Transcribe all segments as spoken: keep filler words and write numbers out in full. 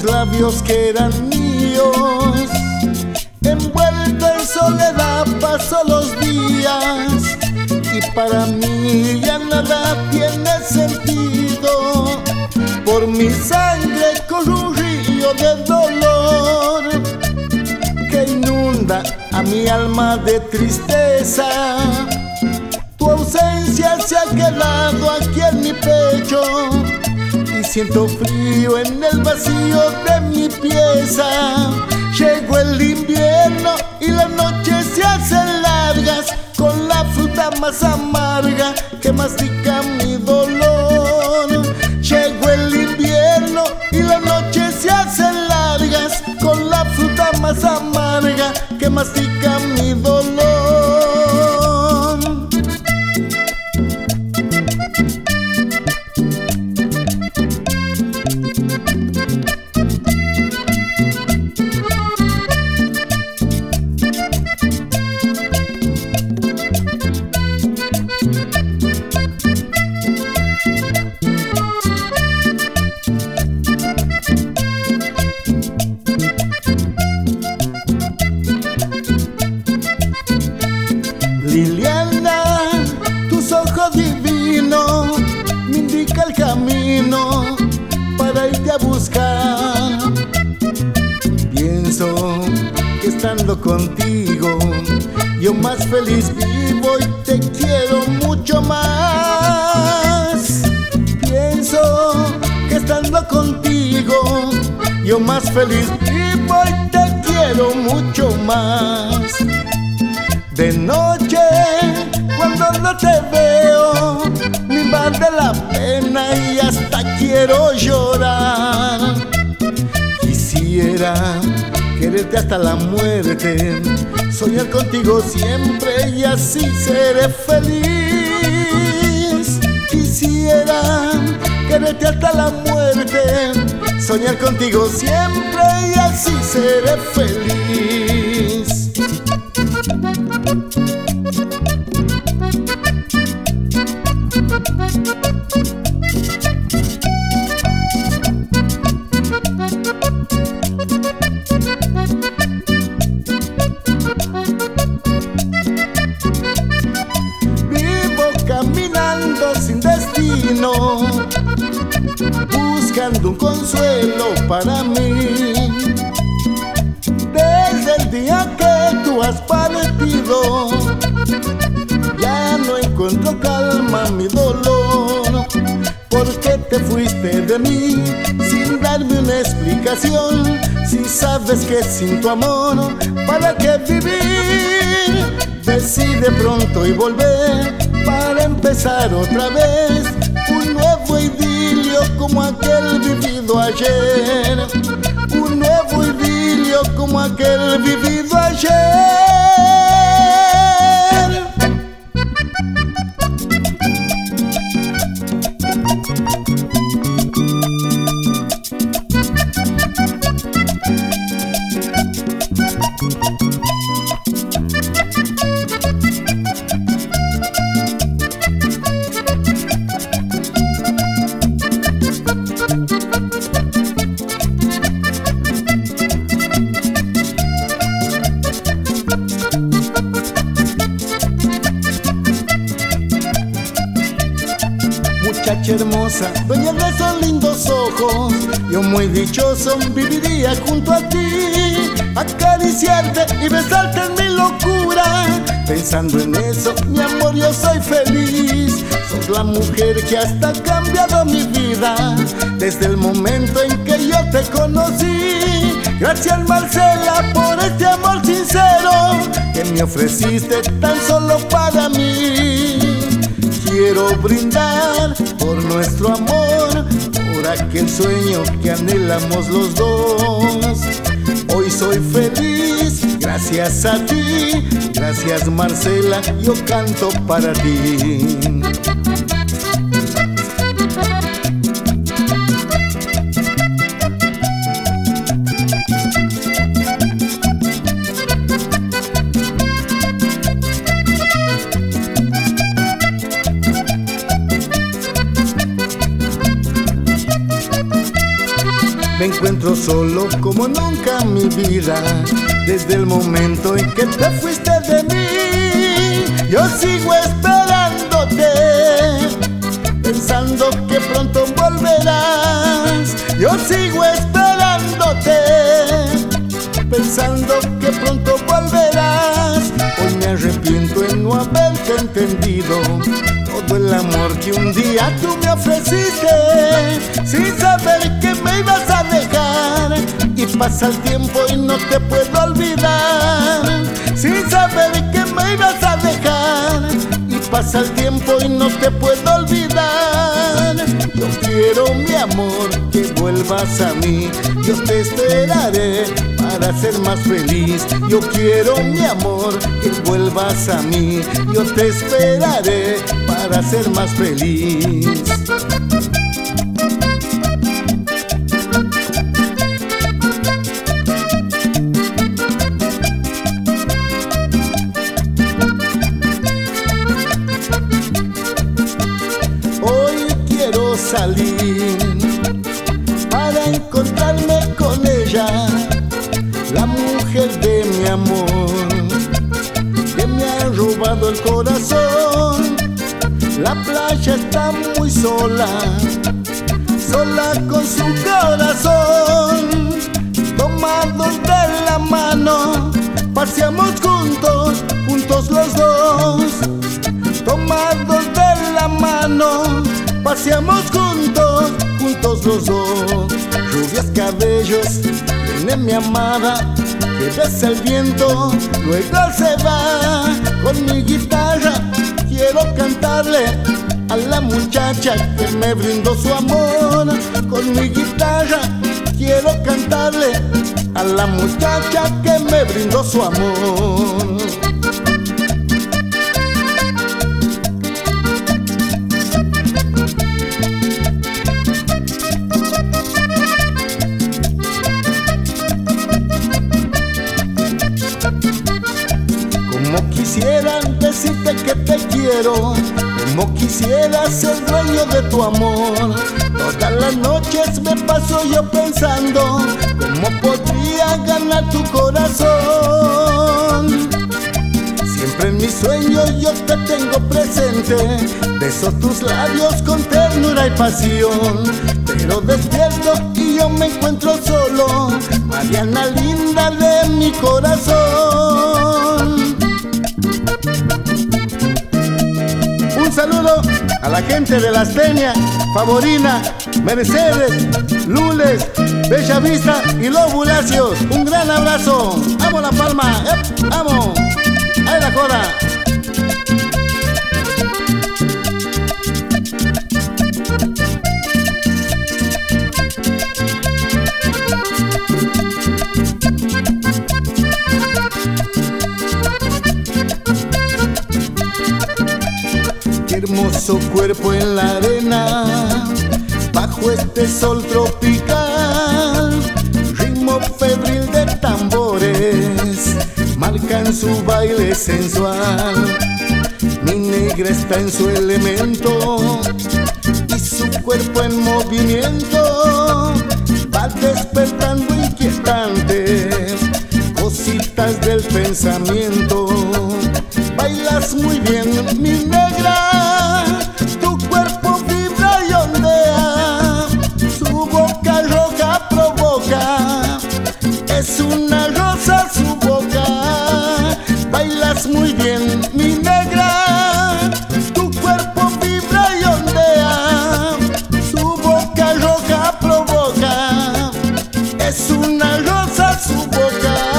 labios que eran míos. Envuelta en soledad paso los días y para mí ya nada tiene sentido. Por mi sangre corre un río de dolor que inunda a mi alma de tristeza. Tu ausencia se ha quedado aquí en mi pecho y siento frío en el vacío de mi pieza. Llegó el invierno y las noches se hacen largas, con la fruta más amarga que mastica mi dolor. Llegó el invierno y las noches se hacen largas, con la fruta más amarga que mastica mi dolor. Liliana, tus ojos divinos me indican el camino para irte a buscar. Pienso que estando contigo yo más feliz vivo y te quiero mucho más. Pienso que estando contigo yo más feliz vivo y te quiero mucho más. De noche, cuando no te veo, me invade la pena y hasta quiero llorar. Quisiera quererte hasta la muerte, soñar contigo siempre y así seré feliz. Quisiera quererte hasta la muerte, soñar contigo siempre y así seré feliz. Sin destino, buscando un consuelo para mí. Desde el día que tú has partido, ya no encuentro calma mi dolor. Porque te fuiste de mí sin darme una explicación. Si sabes que sin tu amor, ¿para qué vivir? Decide pronto y volver para empezar otra vez un nuevo idilio como aquel vivido ayer. Un nuevo idilio como aquel vivido ayer. Muchacha hermosa, dueña de esos lindos ojos, yo muy dichoso viviría junto a ti, acariciarte y besarte en mi locura. Pensando en eso, mi amor, yo soy feliz. Sos la mujer que hasta ha cambiado mi vida desde el momento en que yo te conocí. Gracias, Marcela, por este amor sincero que me ofreciste tan solo para mí. Quiero brindar por nuestro amor, por aquel sueño que anhelamos los dos. Hoy soy feliz gracias a ti, gracias Marcela, yo canto para ti. Me encuentro encuentro solo como nunca en mi vida. Desde el momento en que te fuiste de mí, yo sigo esperándote, pensando que pronto volverás. Yo sigo esperándote, pensando que pronto volverás. Hoy me arrepiento en no haberte entendido todo el amor que un día tú me ofreciste, sin saber que me ibas a dejar. Y pasa el tiempo y no te puedo olvidar, sin saber que me ibas a dejar. Y pasa el tiempo y no te puedo olvidar. Yo quiero, mi amor, que vuelvas a mí. Yo te esperaré para ser más feliz. Yo quiero, mi amor, que vuelvas a mí. Yo te esperaré para ser más feliz. Hoy quiero salir para encontrarme con ella, la mujer de mi amor, que me ha robado el corazón. La playa está muy sola, sola con su corazón. Tomados de la mano, paseamos juntos, juntos los dos. Tomados de la mano, paseamos juntos, juntos los dos. Rubias cabellos tiene mi amada, que besa el viento, luego se va. Con mi guitarra quiero cantarle a la muchacha que me brindó su amor. Con mi guitarra quiero cantarle a la muchacha que me brindó su amor. Como quisiera decirte que te quiero, como quisiera ser dueño de tu amor. Todas las noches me paso yo pensando cómo podría ganar tu corazón. Siempre en mis sueños yo te tengo presente, beso tus labios con ternura y pasión. Pero despierto y yo me encuentro solo, Mariana linda de mi corazón. Un saludo a la gente de Las Peñas, Favorina, Mercedes, Lules, Bella Vista y Los Bulacios. Un gran abrazo. ¡Amo La Palma! ¡Eh! ¡Amo! ¡Ahí la joda! Hermoso cuerpo en la arena, bajo este sol tropical. Ritmo febril de tambores marcan su baile sensual. Mi negra está en su elemento y su cuerpo en movimiento va despertando inquietante cositas del pensamiento. Bailas muy bien, mi negra, tu cuerpo vibra y ondea, su boca roja provoca, es una rosa su boca. Bailas muy bien, mi negra, tu cuerpo vibra y ondea, su boca roja provoca, es una rosa su boca.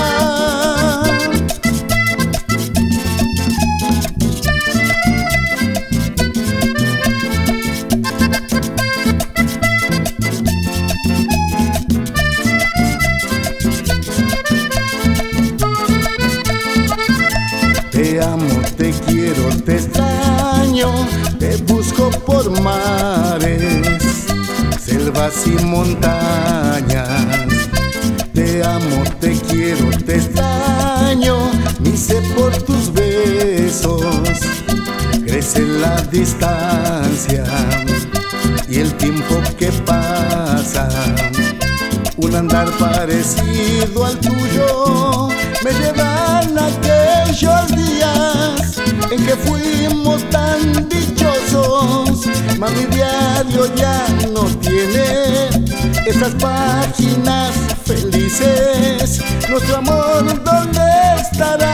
Te amo, te quiero, te extraño, te busco por mares, selvas y montañas. Te amo, te quiero, te extraño, mi sed por tus besos crece la distancia y el tiempo que pasa un andar parecido al tuyo. Me llevan aquellos días en que fuimos tan dichosos. Mami, diario ya no tiene esas páginas felices. Nuestro amor, ¿dónde estará?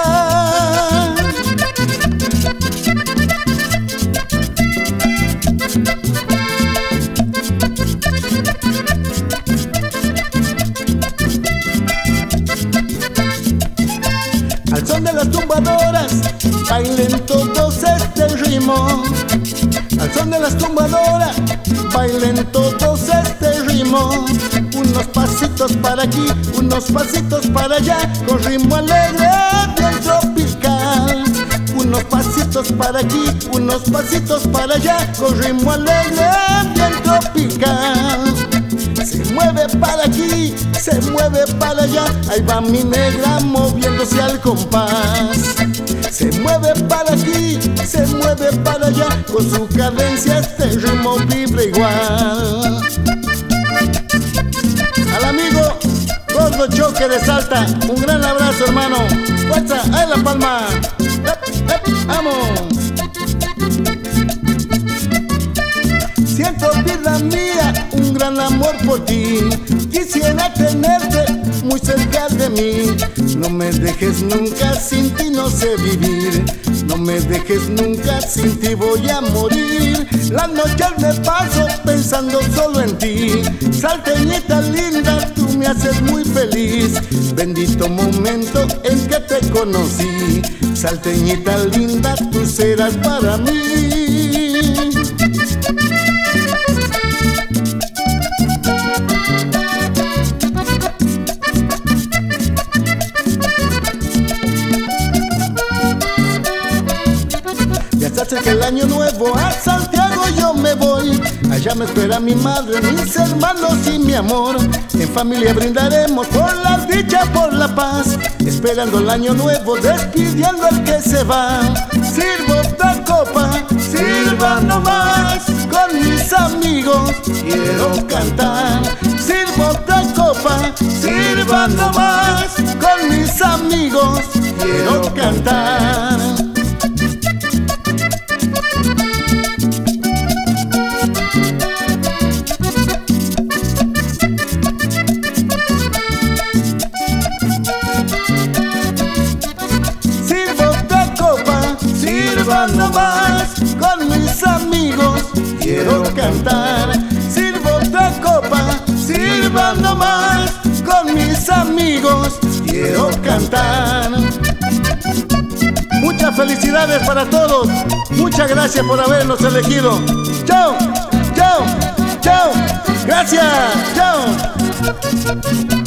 Al son de las tumbadoras, bailen todos este ritmo. Al son de las tumbadoras, bailen todos este ritmo. Unos pasitos para aquí, unos pasitos para allá, con ritmo alegre bien tropical. Unos pasitos para aquí, unos pasitos para allá, con ritmo alegre bien tropical. Se mueve para aquí, se mueve para allá, ahí va mi negra moviéndose al compás. Se mueve para aquí, se mueve para allá, con su cadencia este ritmo vibra igual. Al amigo Gordo Choque de Salta, un gran abrazo, hermano. Fuerza, ahí la palma. ¡Ep, ep, vamos! Siento, vida mía, un gran amor por ti. Quisiera tenerte muy cerca de mí. No me dejes nunca, sin ti no sé vivir. No me dejes nunca, sin ti voy a morir. Las noches me paso pensando solo en ti. Salteñita linda, tú me haces muy feliz. Bendito momento en que te conocí. Salteñita linda, tú serás para mí. Que el año nuevo a Santiago yo me voy. Allá me espera mi madre, mis hermanos y mi amor. En familia brindaremos por la dicha, por la paz. Esperando el año nuevo, despidiendo al que se va. Sirvo otra copa, sirva nomás. Con mis amigos quiero cantar. Sirvo otra copa, sirva nomás. Con mis amigos quiero cantar. Sirva nomás, con mis amigos quiero cantar. Sirvo otra copa, sirva nomás, con mis amigos quiero cantar. Muchas felicidades para todos. Muchas gracias por habernos elegido. Chao, chao, chao. Gracias, chao.